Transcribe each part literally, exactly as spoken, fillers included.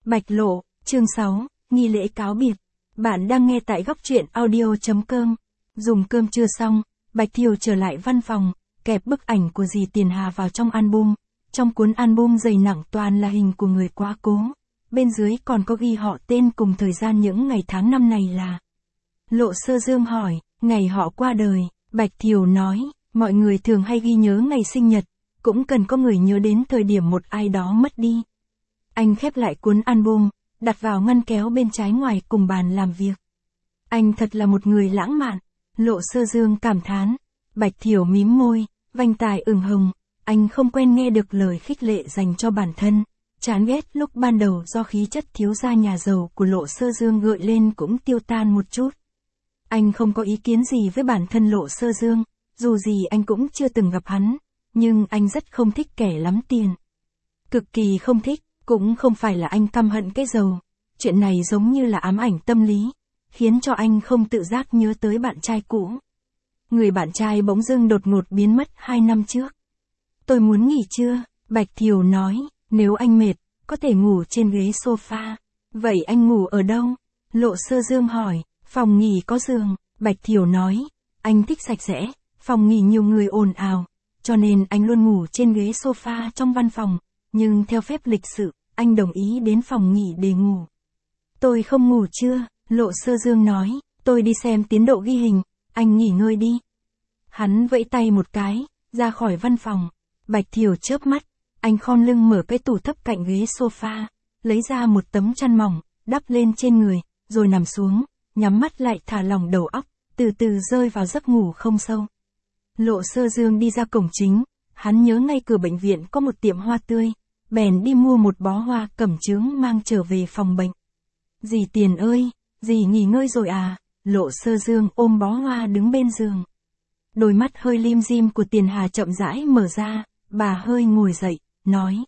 Bạch Lộ, chương sáu, nghi lễ cáo biệt. Bạn đang nghe tại góc truyện audio.com. Dùng cơm trưa xong, Bạch Thiều trở lại văn phòng, kẹp bức ảnh của dì Tiền Hà vào trong album. Trong cuốn album dày nặng toàn là hình của người quá cố. Bên dưới còn có ghi họ tên cùng thời gian những ngày tháng năm này là. Lộ Sơ Dương hỏi, ngày họ qua đời. Bạch Thiều nói, mọi người thường hay ghi nhớ ngày sinh nhật, cũng cần có người nhớ đến thời điểm một ai đó mất đi. Anh khép lại cuốn album, đặt vào ngăn kéo bên trái ngoài cùng bàn làm việc. Anh thật là một người lãng mạn, Lộ Sơ Dương cảm thán. Bạch Thiều mím môi, vành tai ửng hồng, anh không quen nghe được lời khích lệ dành cho bản thân. Chán ghét lúc ban đầu do khí chất thiếu gia nhà giàu của Lộ Sơ Dương gợi lên cũng tiêu tan một chút. Anh không có ý kiến gì với bản thân Lộ Sơ Dương, dù gì anh cũng chưa từng gặp hắn, nhưng anh rất không thích kẻ lắm tiền. Cực kỳ không thích, cũng không phải là anh căm hận cái giàu. Chuyện này giống như là ám ảnh tâm lý, khiến cho anh không tự giác nhớ tới bạn trai cũ. Người bạn trai bỗng dưng đột ngột biến mất hai năm trước. Tôi muốn nghỉ trưa, Bạch Thiều nói, nếu anh mệt, có thể ngủ trên ghế sofa. Vậy anh ngủ ở đâu? Lộ Sơ Dương hỏi, phòng nghỉ có giường, Bạch Thiều nói, anh thích sạch sẽ, phòng nghỉ nhiều người ồn ào, cho nên anh luôn ngủ trên ghế sofa trong văn phòng, nhưng theo phép lịch sự, anh đồng ý đến phòng nghỉ để ngủ. Tôi không ngủ trưa, Lộ Sơ Dương nói, tôi đi xem tiến độ ghi hình, anh nghỉ ngơi đi. Hắn vẫy tay một cái, ra khỏi văn phòng. Bạch Thiều chớp mắt, anh khom lưng mở cái tủ thấp cạnh ghế sofa, lấy ra một tấm chăn mỏng, đắp lên trên người, rồi nằm xuống, nhắm mắt lại thả lỏng đầu óc, từ từ rơi vào giấc ngủ không sâu. Lộ Sơ Dương đi ra cổng chính, hắn nhớ ngay cửa bệnh viện có một tiệm hoa tươi, bèn đi mua một bó hoa cẩm chướng mang trở về phòng bệnh. Dì Tiền ơi, dì nghỉ ngơi rồi à? Lộ Sơ Dương ôm bó hoa đứng bên giường. Đôi mắt hơi lim dim của Tiền Hà chậm rãi mở ra, bà hơi ngồi dậy, nói.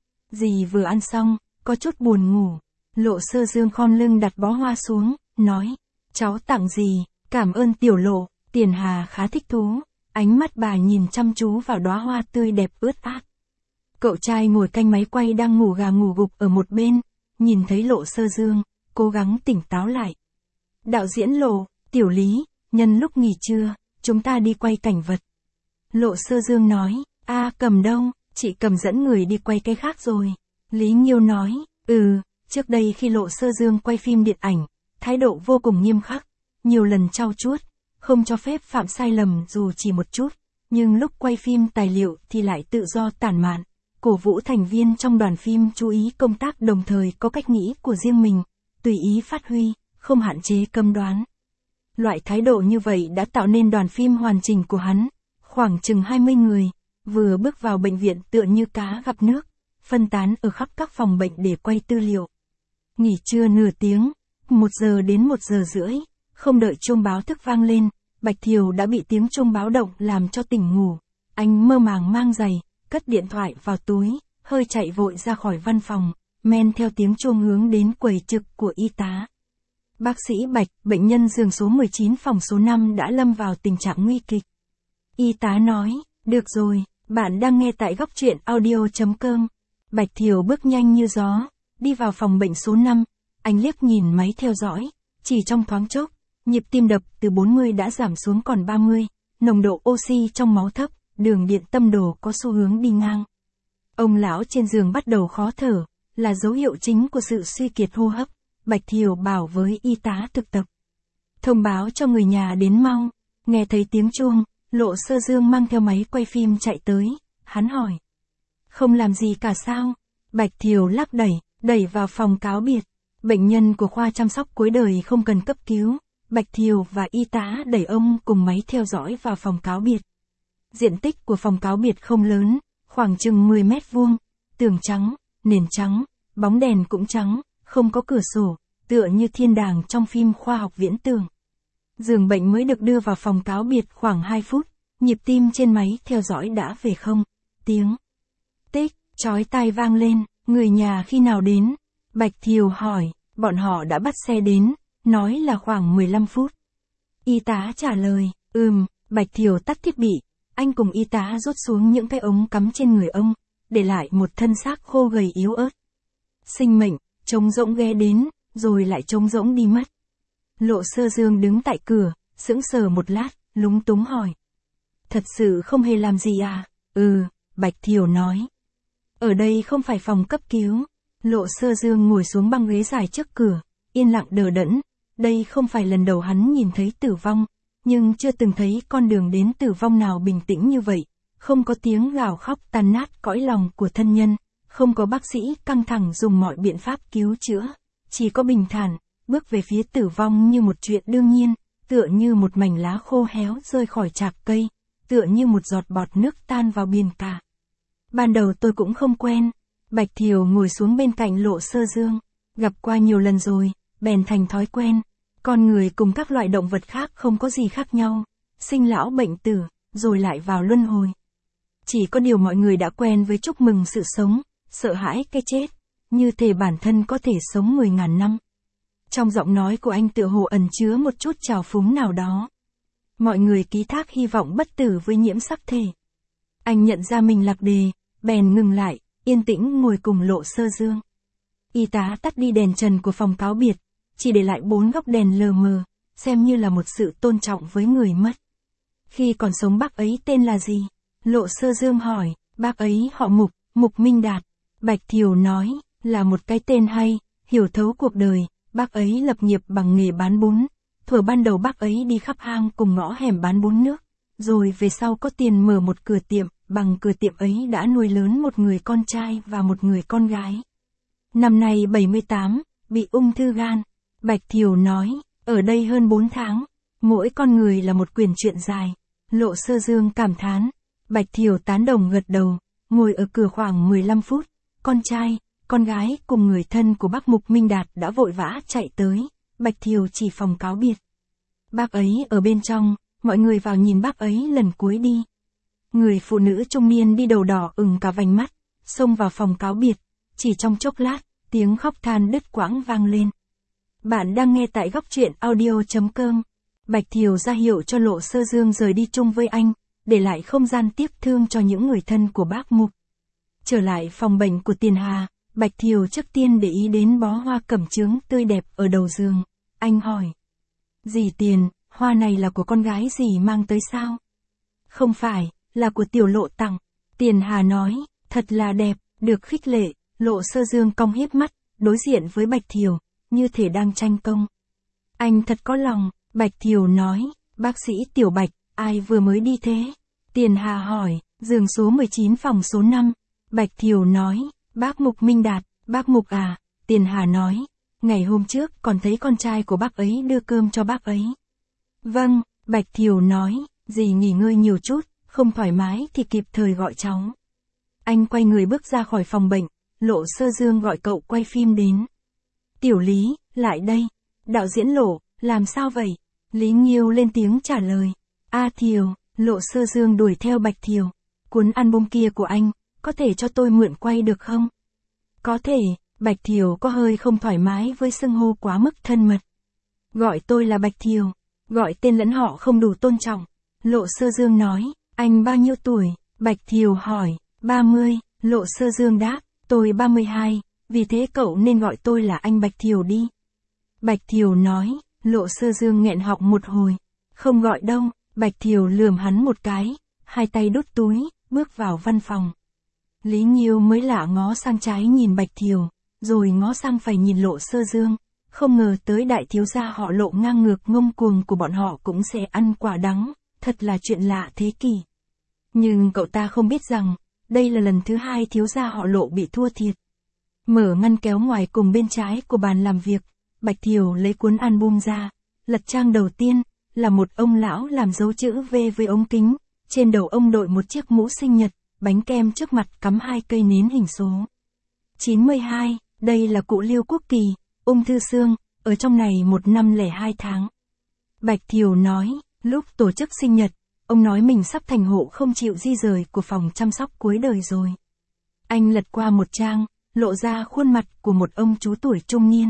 Dì vừa ăn xong, có chút buồn ngủ. Lộ Sơ Dương khom lưng đặt bó hoa xuống, nói. Cháu tặng dì, cảm ơn Tiểu Lộ. Tiền Hà khá thích thú, ánh mắt bà nhìn chăm chú vào đóa hoa tươi đẹp ướt át. Cậu trai ngồi canh máy quay đang ngủ gà ngủ gục ở một bên, nhìn thấy Lộ Sơ Dương, cố gắng tỉnh táo lại. Đạo diễn Lộ, Tiểu Lý, nhân lúc nghỉ trưa, chúng ta đi quay cảnh vật. Lộ Sơ Dương nói, a Cầm đâu, chị Cầm dẫn người đi quay cái khác rồi. Lý Nghiêu nói, ừ, trước đây khi Lộ Sơ Dương quay phim điện ảnh, thái độ vô cùng nghiêm khắc, nhiều lần trau chuốt, không cho phép phạm sai lầm dù chỉ một chút, nhưng lúc quay phim tài liệu thì lại tự do tản mạn, cổ vũ thành viên trong đoàn phim chú ý công tác đồng thời có cách nghĩ của riêng mình, tùy ý phát huy, không hạn chế cấm đoán. Loại thái độ như vậy đã tạo nên đoàn phim hoàn chỉnh của hắn, khoảng chừng hai mươi người, vừa bước vào bệnh viện tựa như cá gặp nước, phân tán ở khắp các phòng bệnh để quay tư liệu. Nghỉ trưa nửa tiếng, một giờ đến một giờ rưỡi, không đợi chuông báo thức vang lên, Bạch Thiều đã bị tiếng chuông báo động làm cho tỉnh ngủ. Anh mơ màng mang giày, cất điện thoại vào túi, hơi chạy vội ra khỏi văn phòng, men theo tiếng chuông hướng đến quầy trực của y tá. Bác sĩ Bạch, bệnh nhân giường số mười chín phòng số năm đã lâm vào tình trạng nguy kịch. Y tá nói, được rồi, bạn đang nghe tại góc truyện audio.com. Bạch Thiều bước nhanh như gió, đi vào phòng bệnh số năm, anh liếc nhìn máy theo dõi, chỉ trong thoáng chốc, nhịp tim đập từ bốn mươi đã giảm xuống còn ba mươi, nồng độ oxy trong máu thấp, đường điện tâm đồ có xu hướng đi ngang. Ông lão trên giường bắt đầu khó thở, là dấu hiệu chính của sự suy kiệt hô hấp. Bạch Thiều bảo với y tá thực tập. Thông báo cho người nhà đến mau. Nghe thấy tiếng chuông, Lộ Sơ Dương mang theo máy quay phim chạy tới, hắn hỏi. Không làm gì cả sao? Bạch Thiều lắc đẩy, đẩy vào phòng cáo biệt. Bệnh nhân của khoa chăm sóc cuối đời không cần cấp cứu. Bạch Thiều và y tá đẩy ông cùng máy theo dõi vào phòng cáo biệt. Diện tích của phòng cáo biệt không lớn, khoảng chừng mười mét vuông, tường trắng, nền trắng, bóng đèn cũng trắng, không có cửa sổ, tựa như thiên đàng trong phim khoa học viễn tưởng. Giường bệnh mới được đưa vào phòng cáo biệt khoảng hai phút, nhịp tim trên máy theo dõi đã về không. Tiếng tích, chói tai vang lên, người nhà khi nào đến? Bạch Thiều hỏi, bọn họ đã bắt xe đến, nói là khoảng mười lăm phút. Y tá trả lời, ừm, Bạch Thiều tắt thiết bị, anh cùng y tá rút xuống những cái ống cắm trên người ông, để lại một thân xác khô gầy yếu ớt. Sinh mệnh, trống rỗng ghé đến, rồi lại trống rỗng đi mất. Lộ Sơ Dương đứng tại cửa, sững sờ một lát, lúng túng hỏi. Thật sự không hề làm gì à? Ừ, Bạch Thiều nói. Ở đây không phải phòng cấp cứu. Lộ Sơ Dương ngồi xuống băng ghế dài trước cửa, yên lặng đờ đẫn. Đây không phải lần đầu hắn nhìn thấy tử vong, nhưng chưa từng thấy con đường đến tử vong nào bình tĩnh như vậy. Không có tiếng gào khóc tan nát cõi lòng của thân nhân, không có bác sĩ căng thẳng dùng mọi biện pháp cứu chữa, chỉ có bình thản, bước về phía tử vong như một chuyện đương nhiên, tựa như một mảnh lá khô héo rơi khỏi chạc cây, tựa như một giọt bọt nước tan vào biển cả. Ban đầu tôi cũng không quen. Bạch Thiều ngồi xuống bên cạnh Lộ Sơ Dương, gặp qua nhiều lần rồi, bèn thành thói quen. Con người cùng các loại động vật khác không có gì khác nhau, sinh lão bệnh tử, rồi lại vào luân hồi. Chỉ có điều mọi người đã quen với chúc mừng sự sống, sợ hãi cái chết, như thể bản thân có thể sống mười ngàn năm. Trong giọng nói của anh tựa hồ ẩn chứa một chút trào phúng nào đó. Mọi người ký thác hy vọng bất tử với Nhiễm Sắc Thể. Anh nhận ra mình lạc đề, bèn ngừng lại, yên tĩnh ngồi cùng Lộ Sơ Dương. Y tá tắt đi đèn trần của phòng cáo biệt, chỉ để lại bốn góc đèn lờ mờ, xem như là một sự tôn trọng với người mất. Khi còn sống bác ấy tên là gì? Lộ Sơ Dương hỏi. Bác ấy họ Mục, Mục Minh Đạt. Bạch Thiều nói, là một cái tên hay, hiểu thấu cuộc đời. Bác ấy lập nghiệp bằng nghề bán bún. Thuở ban đầu bác ấy đi khắp hang cùng ngõ hẻm bán bún nước, rồi về sau có tiền mở một cửa tiệm, bằng cửa tiệm ấy đã nuôi lớn một người con trai và một người con gái. Năm nay bảy mươi tám, bị ung thư gan. Bạch Thiều nói, ở đây hơn bốn tháng, mỗi con người là một quyển truyện dài. Lộ Sơ Dương cảm thán. Bạch Thiều tán đồng gật đầu, ngồi ở cửa khoảng mười lăm phút, con trai, con gái cùng người thân của bác Mục Minh Đạt đã vội vã chạy tới. Bạch Thiều chỉ phòng cáo biệt. Bác ấy ở bên trong, mọi người vào nhìn bác ấy lần cuối đi. Người phụ nữ trung niên đi đầu đỏ ửng cả vành mắt, xông vào phòng cáo biệt, chỉ trong chốc lát, tiếng khóc than đứt quãng vang lên. Bạn đang nghe tại góc truyện audio chấm com. Bạch Thiều ra hiệu cho Lộ Sơ Dương rời đi chung với anh, để lại không gian tiếc thương cho những người thân của bác Mục. Trở lại phòng bệnh của Tiền Hà, Bạch Thiều trước tiên để ý đến bó hoa cẩm chướng tươi đẹp ở đầu giường. Anh hỏi. Dì Tiền, hoa này là của con gái dì mang tới sao? Không phải, là của Tiểu Lộ tặng. Tiền Hà nói, thật là đẹp, được khích lệ. Lộ Sơ Dương cong hiếp mắt, đối diện với Bạch Thiều, như thể đang tranh công. Anh thật có lòng, Bạch Thiều nói. Bác sĩ Tiểu Bạch, ai vừa mới đi thế? Tiền Hà hỏi. Giường số mười chín phòng số năm. Bạch Thiều nói. Bác Mục Minh Đạt. Bác Mục à? Tiền Hà nói. Ngày hôm trước còn thấy con trai của bác ấy đưa cơm cho bác ấy. Vâng, Bạch Thiều nói. Dì nghỉ ngơi nhiều chút, không thoải mái thì kịp thời gọi cháu. Anh quay người bước ra khỏi phòng bệnh. Lộ Sơ Dương gọi cậu quay phim đến. Tiểu Lý, lại đây. Đạo diễn Lộ, làm sao vậy? Lý Nghiêu lên tiếng trả lời. A Thiều. Lộ Sơ Dương đuổi theo Bạch Thiều. Cuốn album kia của anh, có thể cho tôi mượn quay được không? Có thể. Bạch Thiều có hơi không thoải mái với xưng hô quá mức thân mật. Gọi tôi là Bạch Thiều. Gọi tên lẫn họ không đủ tôn trọng. Lộ Sơ Dương nói. Anh bao nhiêu tuổi? Bạch Thiều hỏi. ba mươi. Lộ Sơ Dương đáp. Tôi ba mươi hai. Vì thế cậu nên gọi tôi là anh Bạch Thiều đi. Bạch Thiều nói. Lộ Sơ Dương nghẹn họng một hồi. Không gọi đâu. Bạch Thiều lườm hắn một cái. Hai tay đút túi, bước vào văn phòng. Lý Nghiêu mới lạ ngó sang trái nhìn Bạch Thiều, rồi ngó sang phải nhìn Lộ Sơ Dương. Không ngờ tới đại thiếu gia họ Lộ ngang ngược ngông cuồng của bọn họ cũng sẽ ăn quả đắng, thật là chuyện lạ thế kỷ. Nhưng cậu ta không biết rằng, đây là lần thứ hai thiếu gia họ Lộ bị thua thiệt. Mở ngăn kéo ngoài cùng bên trái của bàn làm việc, Bạch Thiều lấy cuốn album ra, lật trang đầu tiên, là một ông lão làm dấu chữ V với ống kính, trên đầu ông đội một chiếc mũ sinh nhật, bánh kem trước mặt cắm hai cây nến hình số. chín mươi hai, đây là cụ Liêu Quốc Kỳ, ung thư xương, ở trong này một năm lẻ hai tháng. Bạch Thiều nói, lúc tổ chức sinh nhật, ông nói mình sắp thành hộ không chịu di rời của phòng chăm sóc cuối đời rồi. Anh lật qua một trang, lộ ra khuôn mặt của một ông chú tuổi trung niên.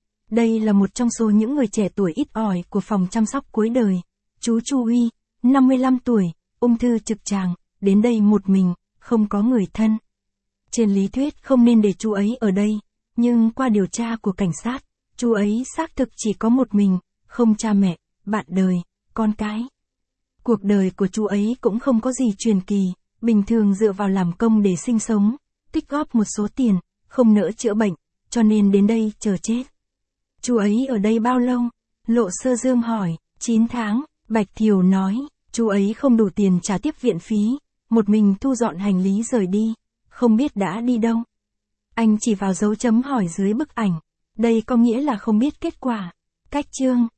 Đây là một trong số những người trẻ tuổi ít ỏi của phòng chăm sóc cuối đời. Chú Chu Uy, năm mươi lăm tuổi, ung thư trực tràng, đến đây một mình, không có người thân. Trên lý thuyết không nên để chú ấy ở đây, Nhưng qua điều tra của cảnh sát, chú ấy xác thực chỉ có một mình, không cha mẹ, bạn đời, con cái. Cuộc đời của chú ấy cũng không có gì truyền kỳ, bình thường dựa vào làm công để sinh sống, tích góp một số tiền, không nỡ chữa bệnh, cho nên đến đây chờ chết. Chú ấy ở đây bao lâu? Lộ Sơ Dương hỏi. chín tháng, Bạch Thiều nói, chú ấy không đủ tiền trả tiếp viện phí, một mình thu dọn hành lý rời đi, không biết đã đi đâu. Anh chỉ vào dấu chấm hỏi dưới bức ảnh, đây có nghĩa là không biết kết quả. Cách chương